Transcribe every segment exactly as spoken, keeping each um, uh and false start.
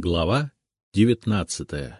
Глава девятнадцатая.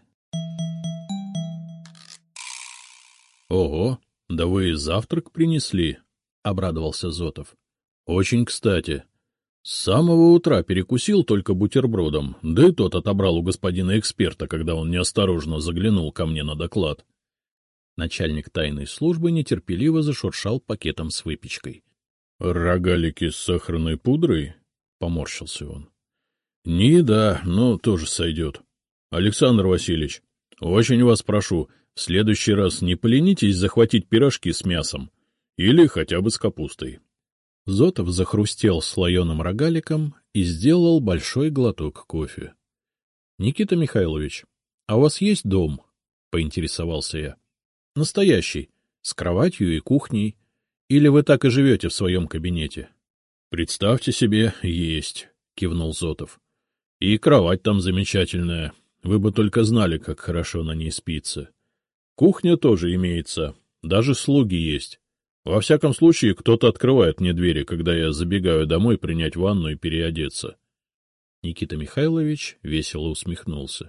— Ого, да вы и завтрак принесли, — обрадовался Зотов. — Очень кстати. С самого утра перекусил только бутербродом, да и тот отобрал у господина эксперта, когда он неосторожно заглянул ко мне на доклад. Начальник тайной службы нетерпеливо зашуршал пакетом с выпечкой. — Рогалики с сахарной пудрой? — поморщился он. — Не еда, но тоже сойдет. Александр Васильевич, очень вас прошу, в следующий раз не поленитесь захватить пирожки с мясом или хотя бы с капустой. Зотов захрустел слоеным рогаликом и сделал большой глоток кофе. — Никита Михайлович, а у вас есть дом? — поинтересовался я. — Настоящий, с кроватью и кухней. Или вы так и живете в своем кабинете? — Представьте себе, есть, — кивнул Зотов. — И кровать там замечательная. Вы бы только знали, как хорошо на ней спится. Кухня тоже имеется, даже слуги есть. Во всяком случае, кто-то открывает мне двери, когда я забегаю домой принять ванну и переодеться. Никита Михайлович весело усмехнулся.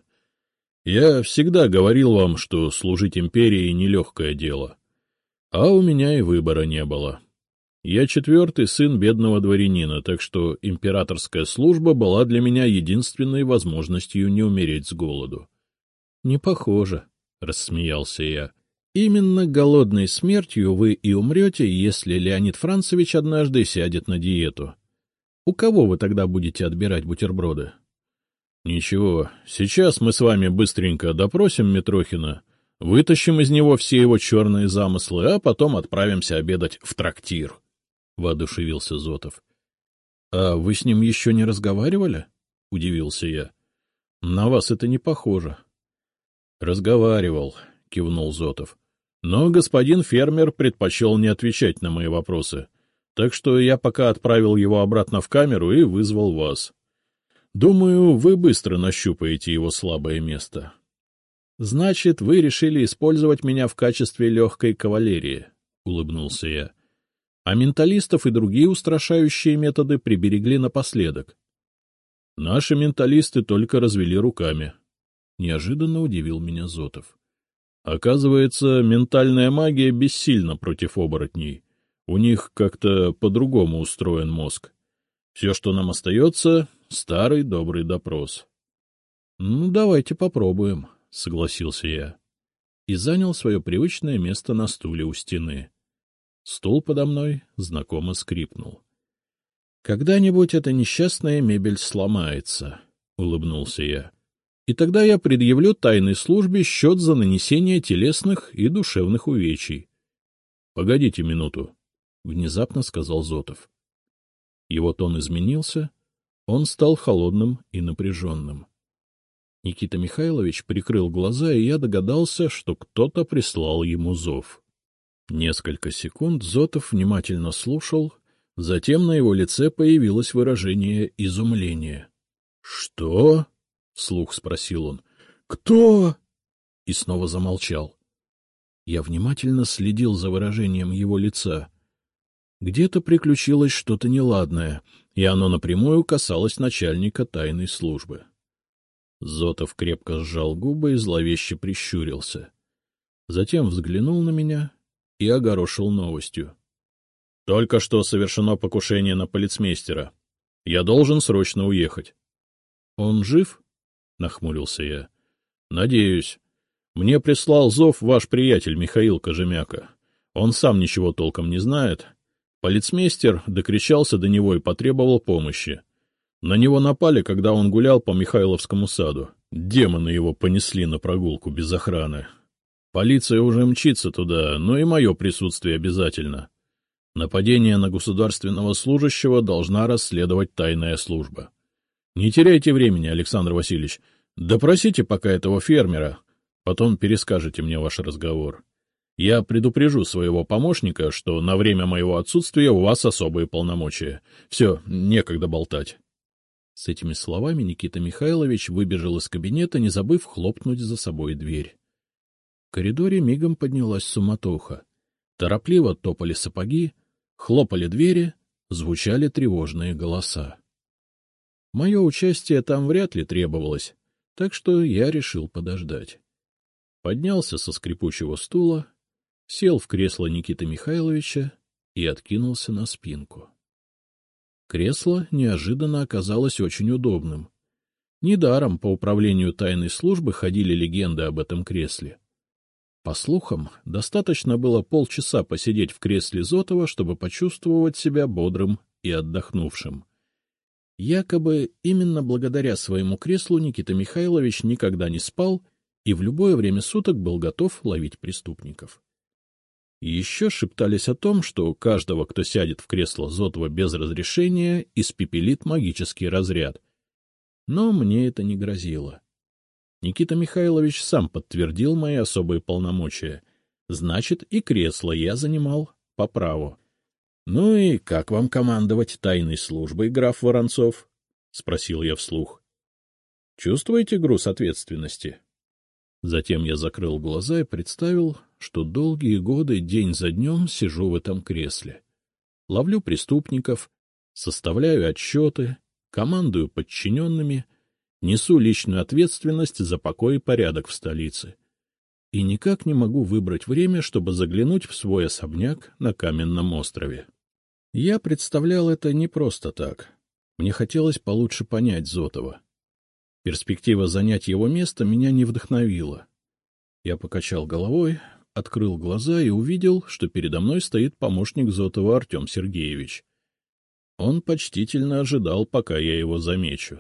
— Я всегда говорил вам, что служить империи — нелегкое дело. А у меня и выбора не было. Я четвертый сын бедного дворянина, так что императорская служба была для меня единственной возможностью не умереть с голоду. — Не похоже, — рассмеялся я. — Именно голодной смертью вы и умрете, если Леонид Францевич однажды сядет на диету. У кого вы тогда будете отбирать бутерброды? — Ничего, сейчас мы с вами быстренько допросим Митрохина, вытащим из него все его черные замыслы, а потом отправимся обедать в трактир. — воодушевился Зотов. — А вы с ним еще не разговаривали? — удивился я. — На вас это не похоже. — Разговаривал, — кивнул Зотов. — Но господин фермер предпочел не отвечать на мои вопросы, так что я пока отправил его обратно в камеру и вызвал вас. Думаю, вы быстро нащупаете его слабое место. — Значит, вы решили использовать меня в качестве легкой кавалерии, — улыбнулся я. А менталистов и другие устрашающие методы приберегли напоследок. Наши менталисты только развели руками. Неожиданно удивил меня Зотов. Оказывается, ментальная магия бессильна против оборотней. У них как-то по-другому устроен мозг. Все, что нам остается, — старый добрый допрос. — Ну, давайте попробуем, — согласился я. И занял свое привычное место на стуле у стены. Стул подо мной знакомо скрипнул. — Когда-нибудь эта несчастная мебель сломается, — улыбнулся я. — И тогда я предъявлю тайной службе счет за нанесение телесных и душевных увечий. — Погодите минуту, — внезапно сказал Зотов. Его тон изменился, он стал холодным и напряженным. Никита Михайлович прикрыл глаза, и я догадался, что кто-то прислал ему зов. Несколько секунд Зотов внимательно слушал, затем на его лице появилось выражение изумления. — Что? — вслух спросил он. — Кто? И снова замолчал. Я внимательно следил за выражением его лица. Где-то приключилось что-то неладное, и оно напрямую касалось начальника тайной службы. Зотов крепко сжал губы и зловеще прищурился. Затем взглянул на меня и огорошил новостью. — Только что совершено покушение на полицмейстера. Я должен срочно уехать. — Он жив? — нахмурился я. — Надеюсь. Мне прислал зов ваш приятель Михаил Кожемяка. Он сам ничего толком не знает. Полицмейстер докричался до него и потребовал помощи. На него напали, когда он гулял по Михайловскому саду. Демоны его понесли на прогулку без охраны. Полиция уже мчится туда, но и мое присутствие обязательно. Нападение на государственного служащего должна расследовать тайная служба. Не теряйте времени, Александр Васильевич. Допросите пока этого фермера, потом перескажете мне ваш разговор. Я предупрежу своего помощника, что на время моего отсутствия у вас особые полномочия. Все, некогда болтать. С этими словами Никита Михайлович выбежал из кабинета, не забыв хлопнуть за собой дверь. В коридоре мигом поднялась суматоха. Торопливо топали сапоги, хлопали двери, звучали тревожные голоса. Мое участие там вряд ли требовалось. Так что я решил подождать. Поднялся со скрипучего стула, сел в кресло Никиты Михайловича и откинулся на спинку. Кресло неожиданно оказалось очень удобным. Недаром по управлению тайной службы ходили легенды об этом кресле. По слухам, достаточно было полчаса посидеть в кресле Зотова, чтобы почувствовать себя бодрым и отдохнувшим. Якобы именно благодаря своему креслу Никита Михайлович никогда не спал и в любое время суток был готов ловить преступников. Еще шептались о том, что каждого, кто сядет в кресло Зотова без разрешения, испепелит магический разряд. Но мне это не грозило. Никита Михайлович сам подтвердил мои особые полномочия. Значит, и кресло я занимал по праву. — Ну и как вам командовать тайной службой, граф Воронцов? — спросил я вслух. — Чувствуете груз ответственности? Затем я закрыл глаза и представил, что долгие годы день за днем сижу в этом кресле. Ловлю преступников, составляю отчеты, командую подчиненными, несу личную ответственность за покой и порядок в столице. И никак не могу выбрать время, чтобы заглянуть в свой особняк на Каменном острове. Я представлял это не просто так. Мне хотелось получше понять Зотова. Перспектива занять его место меня не вдохновила. Я покачал головой, открыл глаза и увидел, что передо мной стоит помощник Зотова Артем Сергеевич. Он почтительно ожидал, пока я его замечу.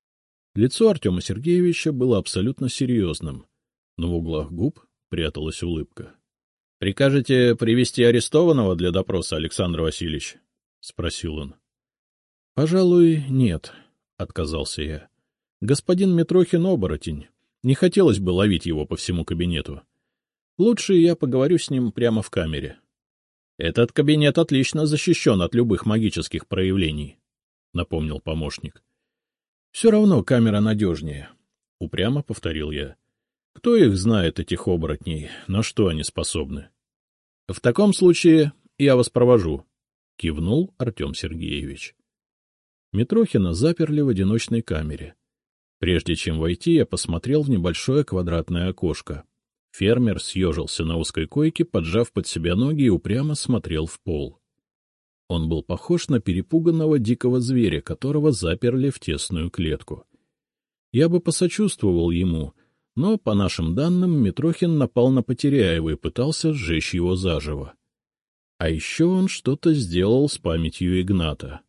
Лицо Артема Сергеевича было абсолютно серьезным, но в углах губ пряталась улыбка. — Прикажете привести арестованного для допроса, Александр Васильевич? — спросил он. — Пожалуй, нет, — отказался я. — Господин Митрохин — оборотень. Не хотелось бы ловить его по всему кабинету. Лучше я поговорю с ним прямо в камере. — Этот кабинет отлично защищен от любых магических проявлений, — напомнил помощник. — Все равно камера надежнее, — упрямо повторил я. Кто их знает, этих оборотней, на что они способны? — В таком случае я вас провожу, — кивнул Артем Сергеевич. Митрохина заперли в одиночной камере. Прежде чем войти, я посмотрел в небольшое квадратное окошко. Фермер съежился на узкой койке, поджав под себя ноги, и упрямо смотрел в пол. Он был похож на перепуганного дикого зверя, которого заперли в тесную клетку. Я бы посочувствовал ему, но, по нашим данным, Митрохин напал на Потеряева и пытался сжечь его заживо. А еще он что-то сделал с памятью Игната.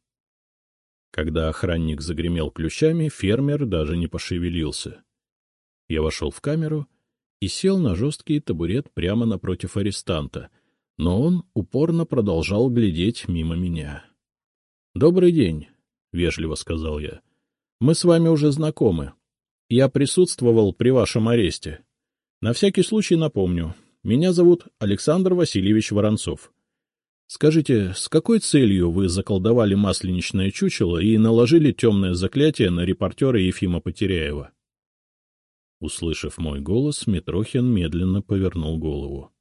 Когда охранник загремел ключами, фермер даже не пошевелился. Я вошел в камеру и сел на жесткий табурет прямо напротив арестанта, но он упорно продолжал глядеть мимо меня. — Добрый день, — вежливо сказал я. — Мы с вами уже знакомы. Я присутствовал при вашем аресте. На всякий случай напомню, меня зовут Александр Васильевич Воронцов. Скажите, с какой целью вы заколдовали масленичное чучело и наложили темное заклятие на репортера Ефима Потеряева? Услышав мой голос, Митрохин медленно повернул голову.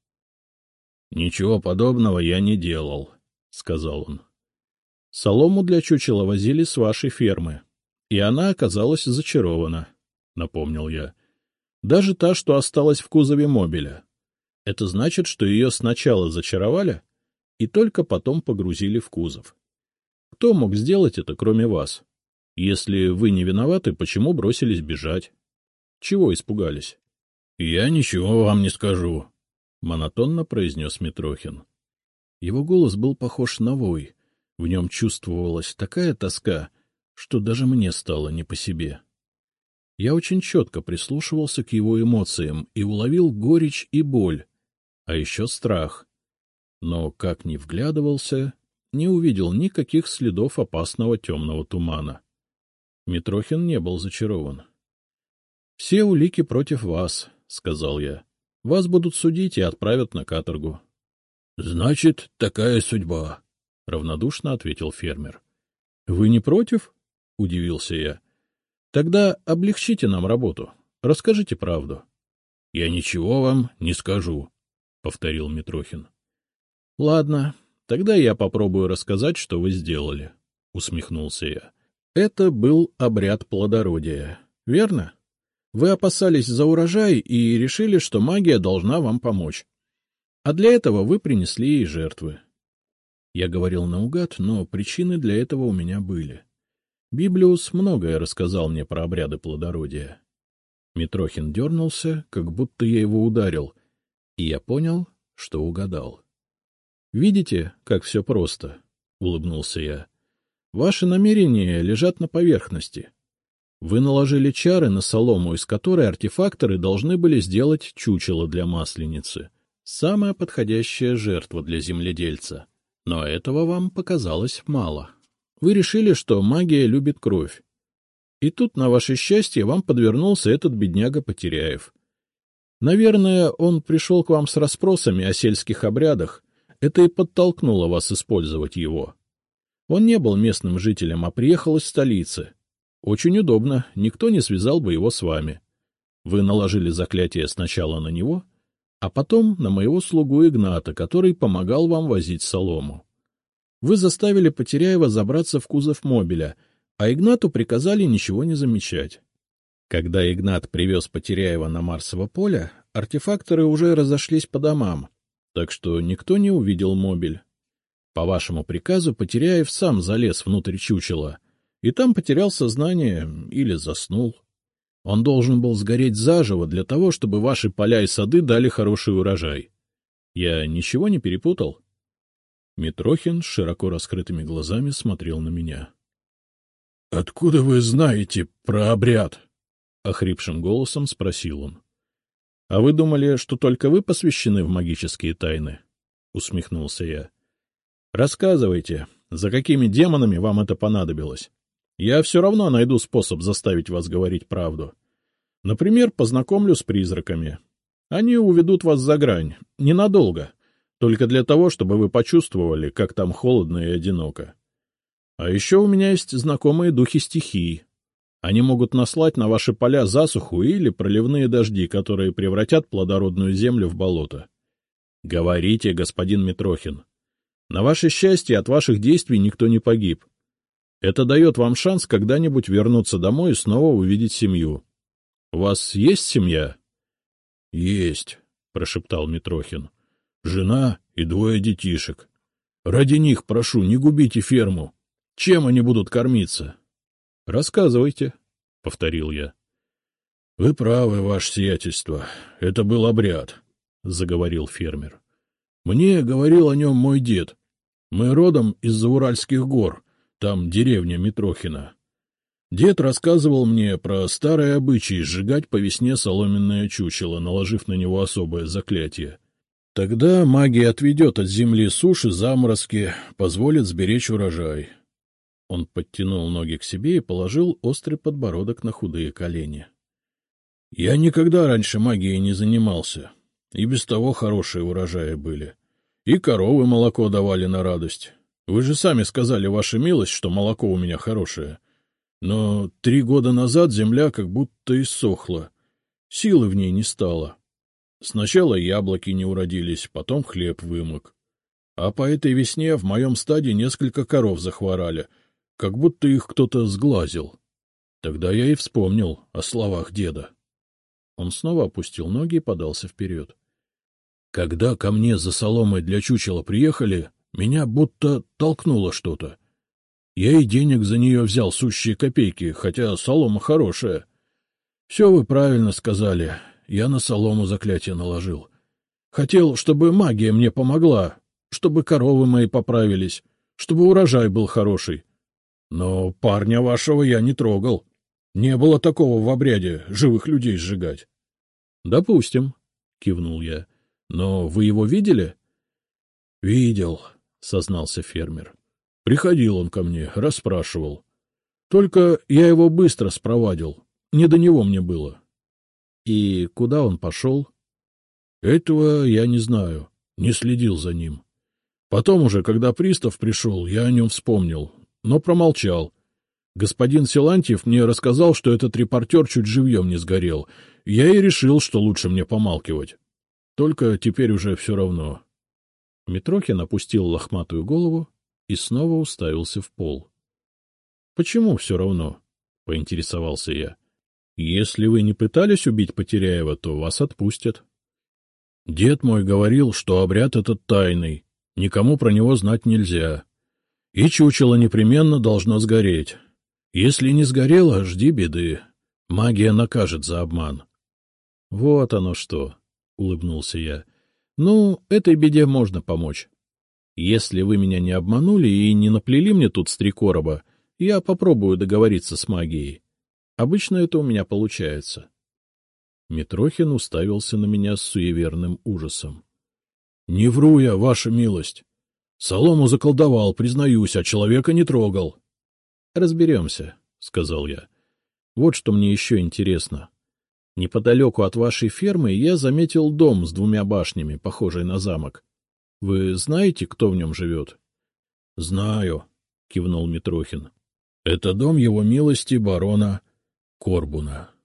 — Ничего подобного я не делал, — сказал он. — Солому для чучела возили с вашей фермы, и она оказалась зачарована, — напомнил я. — Даже та, что осталась в кузове мобиля. Это значит, что ее сначала зачаровали, и только потом погрузили в кузов. Кто мог сделать это, кроме вас? Если вы не виноваты, почему бросились бежать? Чего испугались? — Я ничего вам не скажу, — монотонно произнес Митрохин. Его голос был похож на вой. В нем чувствовалась такая тоска, что даже мне стало не по себе. Я очень четко прислушивался к его эмоциям и уловил горечь и боль, а еще страх. Но, как ни вглядывался, не увидел никаких следов опасного темного тумана. Митрохин не был зачарован. — Все улики против вас, — сказал я. — Вас будут судить и отправят на каторгу. — Значит, такая судьба, — равнодушно ответил фермер. — Вы не против? — удивился я. — Тогда облегчите нам работу. Расскажите правду. — Я ничего вам не скажу, — повторил Митрохин. — Ладно, тогда я попробую рассказать, что вы сделали, — усмехнулся я. — Это был обряд плодородия, верно? Вы опасались за урожай и решили, что магия должна вам помочь. А для этого вы принесли ей жертвы. Я говорил наугад, но причины для этого у меня были. Библиус многое рассказал мне про обряды плодородия. Митрохин дернулся, как будто я его ударил, и я понял, что угадал. — Видите, как все просто? — улыбнулся я. — Ваши намерения лежат на поверхности. Вы наложили чары на солому, из которой артефакторы должны были сделать чучело для масленицы. Самая подходящая жертва для земледельца. Но этого вам показалось мало. Вы решили, что магия любит кровь. И тут, на ваше счастье, вам подвернулся этот бедняга Потеряев. Наверное, он пришел к вам с расспросами о сельских обрядах. Это и подтолкнуло вас использовать его. Он не был местным жителем, а приехал из столицы. Очень удобно, никто не связал бы его с вами. Вы наложили заклятие сначала на него, а потом на моего слугу Игната, который помогал вам возить солому. Вы заставили Потеряева забраться в кузов мобиля, а Игнату приказали ничего не замечать. Когда Игнат привез Потеряева на Марсово поле, артефакторы уже разошлись по домам, так что никто не увидел мобиль. По вашему приказу Потеряев сам залез внутрь чучела, и там потерял сознание или заснул. Он должен был сгореть заживо для того, чтобы ваши поля и сады дали хороший урожай. Я ничего не перепутал? Митрохин с широко раскрытыми глазами смотрел на меня. — Откуда вы знаете про обряд? — охрипшим голосом спросил он. — А вы думали, что только вы посвящены в магические тайны? — усмехнулся я. — Рассказывайте, за какими демонами вам это понадобилось? Я все равно найду способ заставить вас говорить правду. Например, познакомлю с призраками. Они уведут вас за грань, ненадолго, только для того, чтобы вы почувствовали, как там холодно и одиноко. А еще у меня есть знакомые духи стихий. Они могут наслать на ваши поля засуху или проливные дожди, которые превратят плодородную землю в болото. Говорите, господин Митрохин. На ваше счастье, от ваших действий никто не погиб. Это дает вам шанс когда-нибудь вернуться домой и снова увидеть семью. У вас есть семья? — Есть, — прошептал Митрохин. — Жена и двое детишек. Ради них, прошу, не губите ферму. Чем они будут кормиться? — Рассказывайте, — повторил я. — Вы правы, ваше сиятельство. Это был обряд, — заговорил фермер. — Мне говорил о нем мой дед. Мы родом из-за Уральских гор, там деревня Митрохина. Дед рассказывал мне про старые обычаи сжигать по весне соломенное чучело, наложив на него особое заклятие. Тогда магия отведет от земли суши, заморозки, позволит сберечь урожай. Он подтянул ноги к себе и положил острый подбородок на худые колени. Я никогда раньше магией не занимался, и без того хорошие урожаи были. И коровы молоко давали на радость. Вы же сами сказали, ваша милость, что молоко у меня хорошее. Но три года назад земля как будто иссохла, силы в ней не стало. Сначала яблоки не уродились, потом хлеб вымок. А по этой весне в моем стаде несколько коров захворали, как будто их кто-то сглазил. Тогда я и вспомнил о словах деда. Он снова опустил ноги и подался вперед. Когда ко мне за соломой для чучела приехали, меня будто толкнуло что-то. Я и денег за нее взял сущие копейки, хотя солома хорошая. Все вы правильно сказали, я на солому заклятие наложил. Хотел, чтобы магия мне помогла, чтобы коровы мои поправились, чтобы урожай был хороший. Но парня вашего я не трогал. Не было такого в обряде живых людей сжигать. — Допустим, — кивнул я. — Но вы его видели? — Видел, — сознался фермер. Приходил он ко мне, расспрашивал. Только я его быстро спровадил, не до него мне было. — И куда он пошел? — Этого я не знаю, не следил за ним. Потом уже, когда пристав пришел, я о нем вспомнил, но промолчал. Господин Силантьев мне рассказал, что этот репортер чуть живьем не сгорел. Я и решил, что лучше мне помалкивать. Только теперь уже все равно. Митрохин опустил лохматую голову и снова уставился в пол. — Почему все равно? — поинтересовался я. — Если вы не пытались убить Потеряева, то вас отпустят. Дед мой говорил, что обряд этот тайный, никому про него знать нельзя. И чучело непременно должно сгореть. Если не сгорело, жди беды. Магия накажет за обман. — Вот оно что, — улыбнулся я. — Ну, этой беде можно помочь. Если вы меня не обманули и не наплели мне тут с три короба, я попробую договориться с магией. Обычно это у меня получается. Митрохин уставился на меня с суеверным ужасом. — Не вру я, ваша милость. Солому заколдовал, признаюсь, а человека не трогал. — Разберемся, — сказал я. — Вот что мне еще интересно. Неподалеку от вашей фермы я заметил дом с двумя башнями, похожий на замок. Вы знаете, кто в нем живет? — Знаю, — кивнул Митрохин. — Это дом его милости барона Корбуна.